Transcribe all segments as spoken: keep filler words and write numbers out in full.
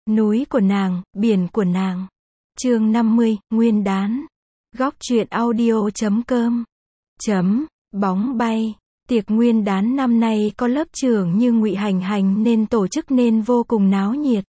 Núi của nàng, biển của nàng. Chương năm mươi, Nguyên đán. Góc truyện audio chấm com. Chấm, bóng bay. Tiệc nguyên đán năm nay có lớp trưởng như Ngụy Hành Hành nên tổ chức nên vô cùng náo nhiệt.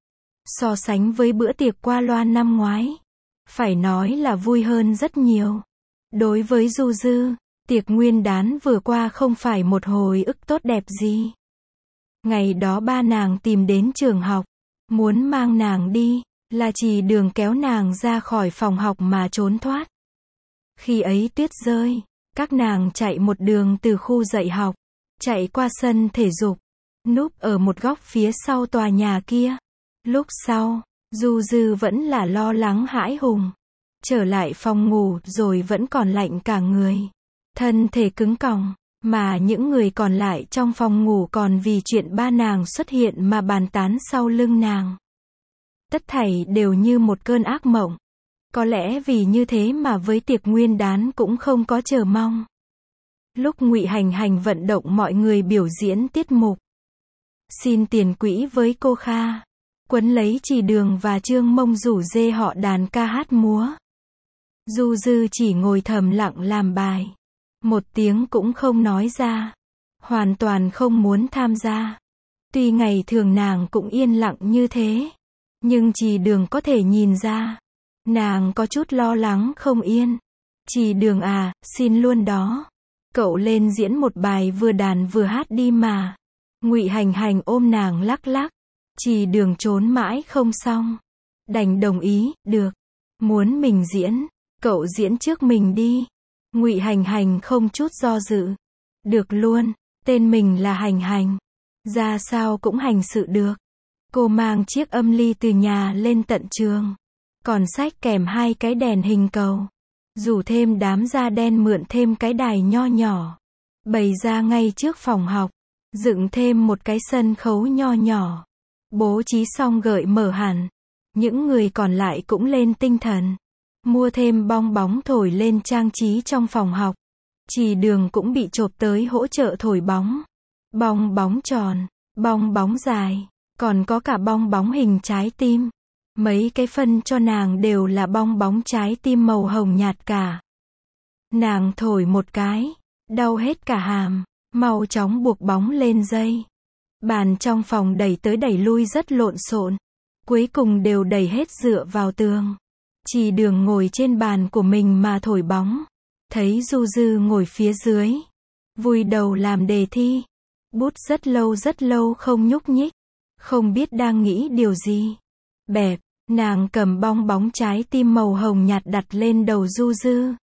So sánh với bữa tiệc qua loa năm ngoái, phải nói là vui hơn rất nhiều. Đối với Du Dư, tiệc nguyên đán vừa qua không phải một hồi ức tốt đẹp gì. Ngày đó ba nàng tìm đến trường học, muốn mang nàng đi, là chỉ đường kéo nàng ra khỏi phòng học mà trốn thoát. Khi ấy tuyết rơi, các nàng chạy một đường từ khu dạy học, chạy qua sân thể dục, núp ở một góc phía sau tòa nhà kia. Lúc sau, Du Dư vẫn là lo lắng hãi hùng. Trở lại phòng ngủ rồi vẫn còn lạnh cả người. Thân thể cứng còng, mà những người còn lại trong phòng ngủ còn vì chuyện ba nàng xuất hiện mà bàn tán sau lưng nàng. Tất thảy đều như một cơn ác mộng. Có lẽ vì như thế mà với tiệc nguyên đán cũng không có chờ mong. Lúc Ngụy Hành Hành vận động mọi người biểu diễn tiết mục, xin tiền quỹ với cô Kha, quấn lấy Trì Đường và Trương Mông rủ dê họ đàn ca hát múa. Du Dư chỉ ngồi thầm lặng làm bài, một tiếng cũng không nói ra, hoàn toàn không muốn tham gia. Tuy ngày thường nàng cũng yên lặng như thế, nhưng Trì Đường có thể nhìn ra, nàng có chút lo lắng không yên. Trì Đường à, xin luôn đó. Cậu lên diễn một bài vừa đàn vừa hát đi mà. Ngụy Hành Hành ôm nàng lắc lắc. Trì Đường trốn mãi không xong, đành đồng ý, được. Muốn mình diễn, cậu diễn trước mình đi. Ngụy Hành Hành không chút do dự. Được luôn, tên mình là Hành Hành, ra sao cũng hành sự được. Cô mang chiếc âm ly từ nhà lên tận trường, còn xách kèm hai cái đèn hình cầu, rủ thêm đám da đen mượn thêm cái đài nho nhỏ, bày ra ngay trước phòng học, dựng thêm một cái sân khấu nho nhỏ, bố trí xong gợi mở hẳn. Những người còn lại cũng lên tinh thần, mua thêm bong bóng thổi lên trang trí trong phòng học. Trì Đường cũng bị chộp tới hỗ trợ thổi bóng. Bong bóng tròn, bong bóng dài, còn có cả bong bóng hình trái tim. Mấy cái phân cho nàng đều là bong bóng trái tim màu hồng nhạt cả. Nàng thổi một cái, đau hết cả hàm, mau chóng buộc bóng lên dây. Bàn trong phòng đẩy tới đẩy lui rất lộn xộn, cuối cùng đều đẩy hết dựa vào tường. Trì Đường ngồi trên bàn của mình mà thổi bóng, thấy Du Dư ngồi phía dưới, vùi đầu làm đề thi, bút rất lâu rất lâu không nhúc nhích, không biết đang nghĩ điều gì. Bẹp, nàng cầm bong bóng trái tim màu hồng nhạt đặt lên đầu Du Dư.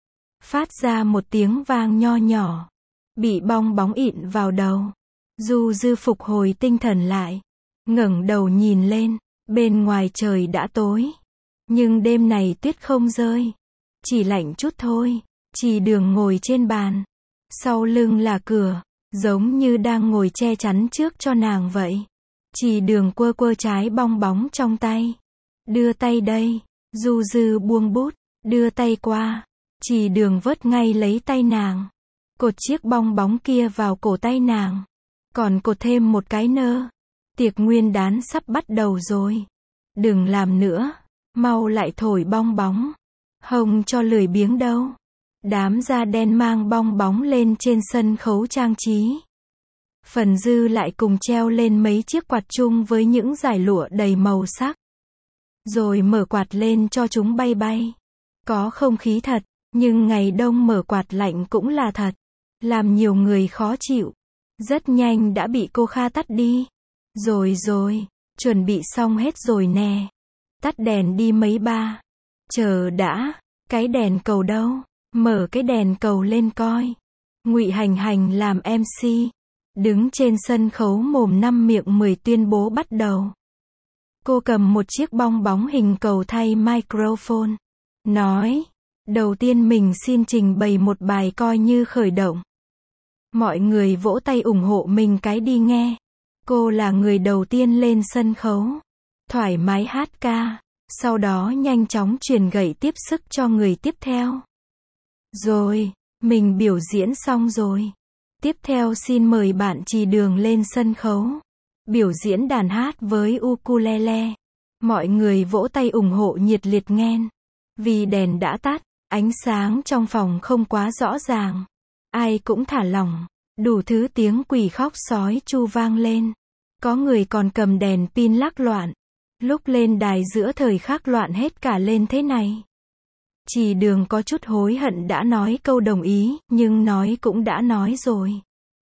Phát ra một tiếng vang nho nhỏ, bị bong bóng ịn vào đầu. Du Dư phục hồi tinh thần lại, ngẩng đầu nhìn lên, bên ngoài trời đã tối, nhưng đêm này tuyết không rơi, chỉ lạnh chút thôi. Trì Đường ngồi trên bàn, sau lưng là cửa, giống như đang ngồi che chắn trước cho nàng vậy. Trì Đường quơ quơ trái bong bóng trong tay, đưa tay đây. Du Dư buông bút, đưa tay qua. Trì Đường vớt ngay lấy tay nàng, cột chiếc bong bóng kia vào cổ tay nàng, còn cột thêm một cái nơ. Tiệc nguyên đán sắp bắt đầu rồi, đừng làm nữa, mau lại thổi bong bóng, hông cho lười biếng đâu. Đám da đen mang bong bóng lên trên sân khấu trang trí, phần dư lại cùng treo lên mấy chiếc quạt chung với những dải lụa đầy màu sắc, rồi mở quạt lên cho chúng bay bay. Có không khí thật, nhưng ngày đông mở quạt lạnh cũng là thật, làm nhiều người khó chịu. Rất nhanh đã bị cô Kha tắt đi. Rồi rồi, chuẩn bị xong hết rồi nè. Tắt đèn đi mấy ba. Chờ đã, cái đèn cầu đâu? Mở cái đèn cầu lên coi. Ngụy Hành Hành làm em xê, đứng trên sân khấu mồm năm miệng mười tuyên bố bắt đầu. Cô cầm một chiếc bong bóng hình cầu thay microphone, nói, đầu tiên mình xin trình bày một bài coi như khởi động. Mọi người vỗ tay ủng hộ mình cái đi nghe. Cô là người đầu tiên lên sân khấu, thoải mái hát ca, sau đó nhanh chóng truyền gậy tiếp sức cho người tiếp theo. Rồi, mình biểu diễn xong rồi. Tiếp theo xin mời bạn Trì Đường lên sân khấu. biểu diễn đàn hát với ukulele. Mọi người vỗ tay ủng hộ nhiệt liệt nghen. Vì đèn đã tắt, ánh sáng trong phòng không quá rõ ràng. Ai cũng thả lỏng, đủ thứ tiếng quỷ khóc sói chu vang lên. Có người còn cầm đèn pin lắc loạn. Lúc lên đài giữa thời khắc loạn hết cả lên thế này. Trì Đường có chút hối hận đã nói câu đồng ý, nhưng nói cũng đã nói rồi.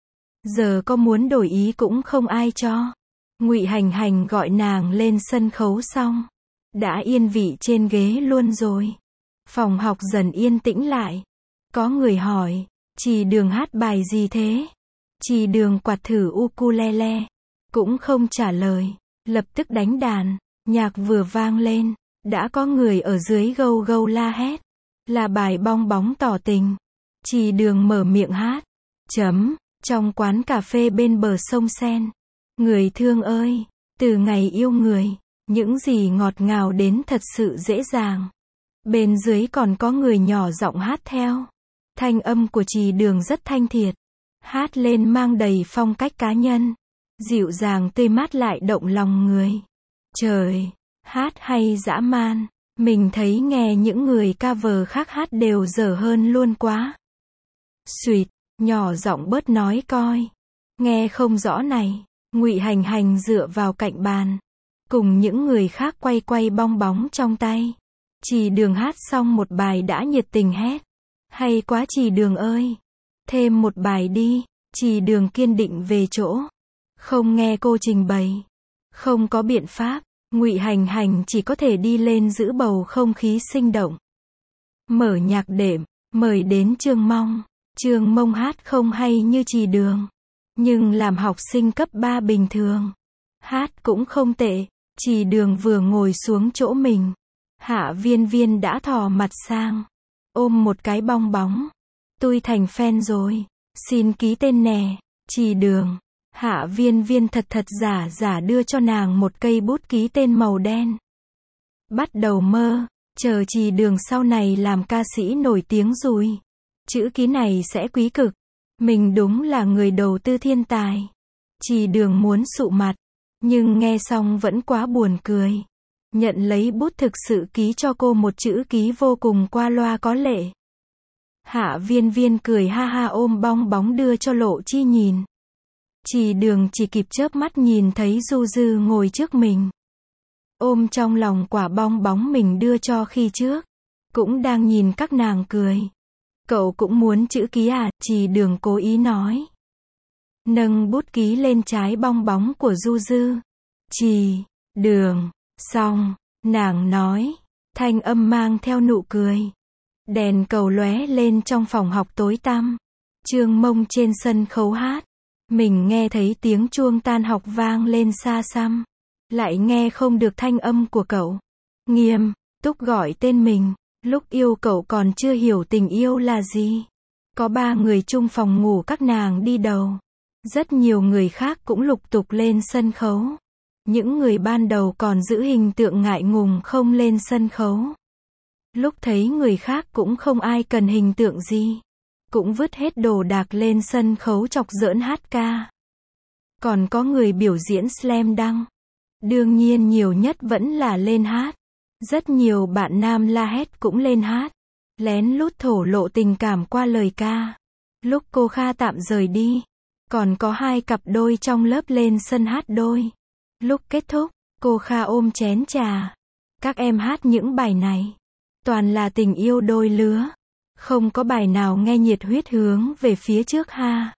Giờ có muốn đổi ý cũng không ai cho. Ngụy Hành Hành gọi nàng lên sân khấu xong, đã yên vị trên ghế luôn rồi. Phòng học dần yên tĩnh lại. Có người hỏi, Trì Đường hát bài gì thế? Trì Đường quạt thử ukulele, cũng không trả lời, lập tức đánh đàn. Nhạc vừa vang lên, đã có người ở dưới gâu gâu la hét. Là bài Bong Bóng Tỏ Tình. Trì Đường mở miệng hát. Chấm, trong quán cà phê bên bờ sông Sen. Người thương ơi, từ ngày yêu người, những gì ngọt ngào đến thật sự dễ dàng. Bên dưới còn có người nhỏ giọng hát theo. Thanh âm của Trì Đường rất thanh thiệt. Hát lên mang đầy phong cách cá nhân. Dịu dàng tươi mát lại động lòng người. Trời, hát hay dã man. Mình thấy nghe những người cover khác hát đều dở hơn luôn quá. Xuyệt, nhỏ giọng bớt nói coi. Nghe không rõ này. Ngụy Hành Hành dựa vào cạnh bàn, cùng những người khác quay quay bong bóng trong tay. Trì Đường hát xong một bài đã nhiệt tình hét. Hay quá Trì Đường ơi. Thêm một bài đi. Trì Đường kiên định về chỗ. Không nghe cô trình bày. Không có biện pháp. Ngụy Hành Hành chỉ có thể đi lên giữ bầu không khí sinh động. Mở nhạc đệm, mời đến Trương Mông. Trương Mông hát không hay như Trì Đường, nhưng làm học sinh cấp ba bình thường. Hát cũng không tệ. Trì Đường vừa ngồi xuống chỗ mình, Hạ Viên Viên đã thò mặt sang, ôm một cái bong bóng. Tôi thành fan rồi, xin ký tên nè. Trì Đường. Hạ Viên Viên thật thật giả giả đưa cho nàng một cây bút ký tên màu đen. Bắt đầu mơ, chờ Trì Đường sau này làm ca sĩ nổi tiếng rồi. Chữ ký này sẽ quý cực. Mình đúng là người đầu tư thiên tài. Trì Đường muốn sụ mặt, nhưng nghe xong vẫn quá buồn cười. Nhận lấy bút thực sự ký cho cô một chữ ký vô cùng qua loa có lệ. Hạ Viên Viên cười ha ha ôm bong bóng đưa cho Lộ Chi nhìn. Trì Đường chỉ kịp chớp mắt nhìn thấy Du Dư ngồi trước mình. Ôm trong lòng quả bong bóng mình đưa cho khi trước. Cũng đang nhìn các nàng cười. Cậu cũng muốn chữ ký à? Trì Đường cố ý nói. Nâng bút ký lên trái bong bóng của Du Dư. Trì Đường. Xong, nàng nói. Thanh âm mang theo nụ cười. Đèn cầu lóe lên trong phòng học tối tăm. Trương Mông trên sân khấu hát. Mình nghe thấy tiếng chuông tan học vang lên xa xăm. Lại nghe không được thanh âm của cậu. Nghiêm túc gọi tên mình. Lúc yêu cậu còn chưa hiểu tình yêu là gì. Có ba người chung phòng ngủ các nàng đi đầu. Rất nhiều người khác cũng lục tục lên sân khấu. Những người ban đầu còn giữ hình tượng ngại ngùng không lên sân khấu. Lúc thấy người khác cũng không ai cần hình tượng gì. Cũng vứt hết đồ đạc lên sân khấu chọc giỡn hát ca. Còn có người biểu diễn slam dunk. Đương nhiên nhiều nhất vẫn là lên hát. Rất nhiều bạn nam la hét cũng lên hát. Lén lút thổ lộ tình cảm qua lời ca. Lúc cô Kha tạm rời đi, còn có hai cặp đôi trong lớp lên sân hát đôi. Lúc kết thúc, cô Kha ôm chén trà. Các em hát những bài này. Toàn là tình yêu đôi lứa. Không có bài nào nghe nhiệt huyết hướng về phía trước ha.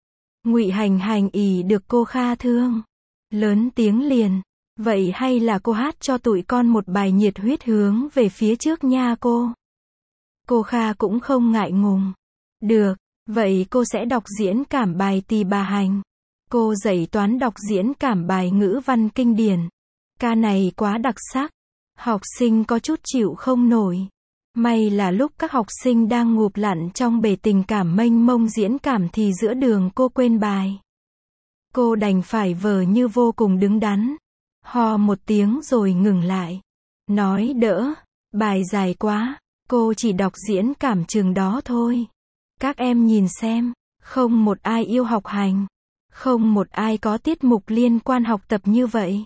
Ngụy Hành Hành ỉ được cô Kha thương. Lớn tiếng liền. Vậy hay là cô hát cho tụi con một bài nhiệt huyết hướng về phía trước nha cô. Cô Kha cũng không ngại ngùng. Được, vậy cô sẽ đọc diễn cảm bài Tỳ Bà Hành. Cô dạy toán đọc diễn cảm bài ngữ văn kinh điển. Ca này quá đặc sắc. Học sinh có chút chịu không nổi. May là lúc các học sinh đang ngụp lặn trong bể tình cảm mênh mông diễn cảm thì giữa đường cô quên bài. Cô đành phải vờ như vô cùng đứng đắn. Ho một tiếng rồi ngừng lại. Nói đỡ, bài dài quá, cô chỉ đọc diễn cảm chừng đó thôi. Các em nhìn xem, không một ai yêu học hành. Không một ai có tiết mục liên quan học tập như vậy.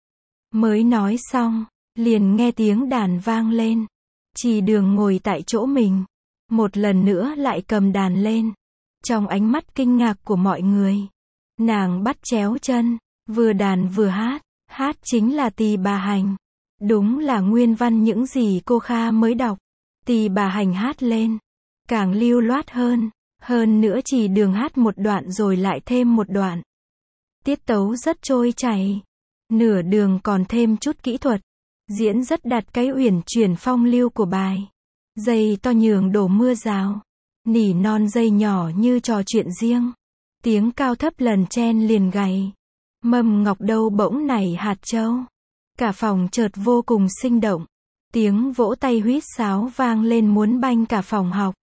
Mới nói xong, liền nghe tiếng đàn vang lên. Trì Đường ngồi tại chỗ mình, một lần nữa lại cầm đàn lên. Trong ánh mắt kinh ngạc của mọi người, nàng bắt chéo chân, vừa đàn vừa hát. Hát chính là Tỳ Bà Hành. Đúng là nguyên văn những gì cô Kha mới đọc. Tỳ Bà Hành hát lên, càng lưu loát hơn. Hơn nữa Trì Đường hát một đoạn rồi lại thêm một đoạn. Tiết tấu rất trôi chảy. Nửa đường còn thêm chút kỹ thuật. Diễn rất đạt cái uyển chuyển phong lưu của bài. Dây to nhường đổ mưa rào. Nỉ non dây nhỏ như trò chuyện riêng. Tiếng cao thấp lần chen liền gầy. Mâm ngọc đâu bỗng nảy hạt châu. Cả phòng chợt vô cùng sinh động. Tiếng vỗ tay huýt sáo vang lên muốn banh cả phòng học.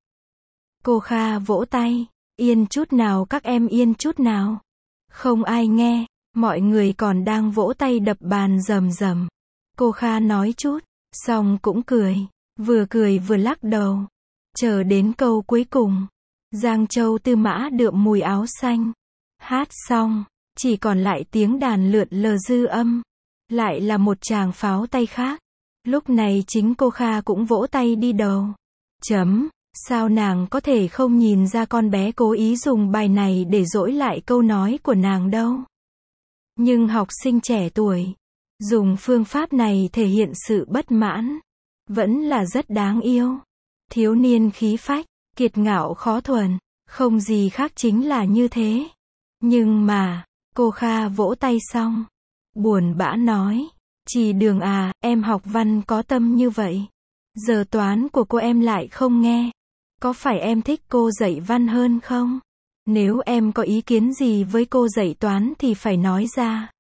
Cô Kha vỗ tay. Yên chút nào các em yên chút nào. Không ai nghe. Mọi người còn đang vỗ tay đập bàn rầm rầm. Cô Kha nói chút, xong cũng cười. Vừa cười vừa lắc đầu. Chờ đến câu cuối cùng. Giang Châu Tư Mã đượm mùi áo xanh. Hát xong, chỉ còn lại tiếng đàn lượn lờ dư âm. Lại là một tràng pháo tay khác. Lúc này chính cô Kha cũng vỗ tay đi đầu. Chấm, sao nàng có thể không nhìn ra con bé cố ý dùng bài này để dỗi lại câu nói của nàng đâu. Nhưng học sinh trẻ tuổi, dùng phương pháp này thể hiện sự bất mãn. Vẫn là rất đáng yêu. Thiếu niên khí phách, kiệt ngạo khó thuần. Không gì khác chính là như thế. Nhưng mà, cô Kha vỗ tay xong. Buồn bã nói. Trì Đường à, em học văn có tâm như vậy. Giờ toán của cô em lại không nghe. Có phải em thích cô dạy văn hơn không? Nếu em có ý kiến gì với cô dạy toán thì phải nói ra.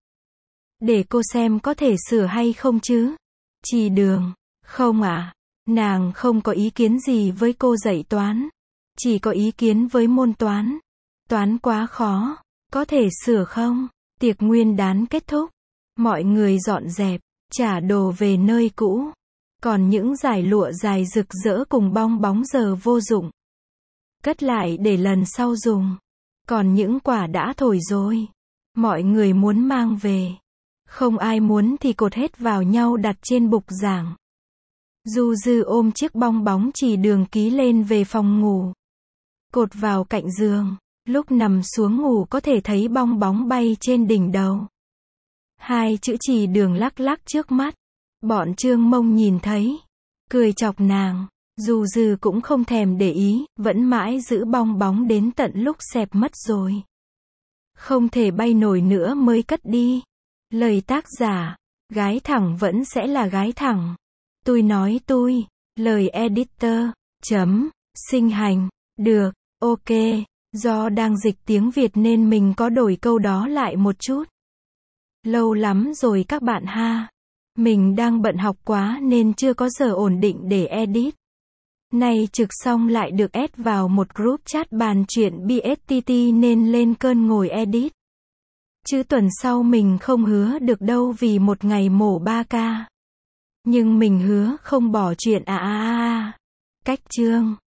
Để cô xem có thể sửa hay không chứ. Trì Đường. Không ạ. À, nàng không có ý kiến gì với cô dạy toán. Chỉ có ý kiến với môn toán. Toán quá khó. Có thể sửa không? Tiệc nguyên đán kết thúc. Mọi người dọn dẹp, trả đồ về nơi cũ. Còn những dải lụa dài rực rỡ cùng bong bóng giờ vô dụng. Cất lại để lần sau dùng. Còn những quả đã thổi rồi. Mọi người muốn mang về. Không ai muốn thì cột hết vào nhau đặt trên bục giảng. Du Dư ôm chiếc bong bóng Trì Đường ký lên về phòng ngủ. Cột vào cạnh giường. Lúc nằm xuống ngủ có thể thấy bong bóng bay trên đỉnh đầu. Hai chữ Trì Đường lắc lắc trước mắt. Bọn Trương Mông nhìn thấy. Cười chọc nàng. Du Dư cũng không thèm để ý. Vẫn mãi giữ bong bóng đến tận lúc xẹp mất rồi. Không thể bay nổi nữa mới cất đi. Lời tác giả. Gái thẳng vẫn sẽ là gái thẳng. Tôi nói tôi. Lời editor. Chấm. Sinh hành. Được. Ok. Do đang dịch tiếng Việt nên mình có đổi câu đó lại một chút. Lâu lắm rồi các bạn ha. Mình đang bận học quá nên chưa có giờ ổn định để edit. Nay trực xong lại được add vào một group chat bàn chuyện bê ét tê tê nên lên cơn ngồi edit. Chứ tuần sau mình không hứa được đâu vì một ngày mổ ba ca. Nhưng mình hứa không bỏ chuyện à à à. Cách chương.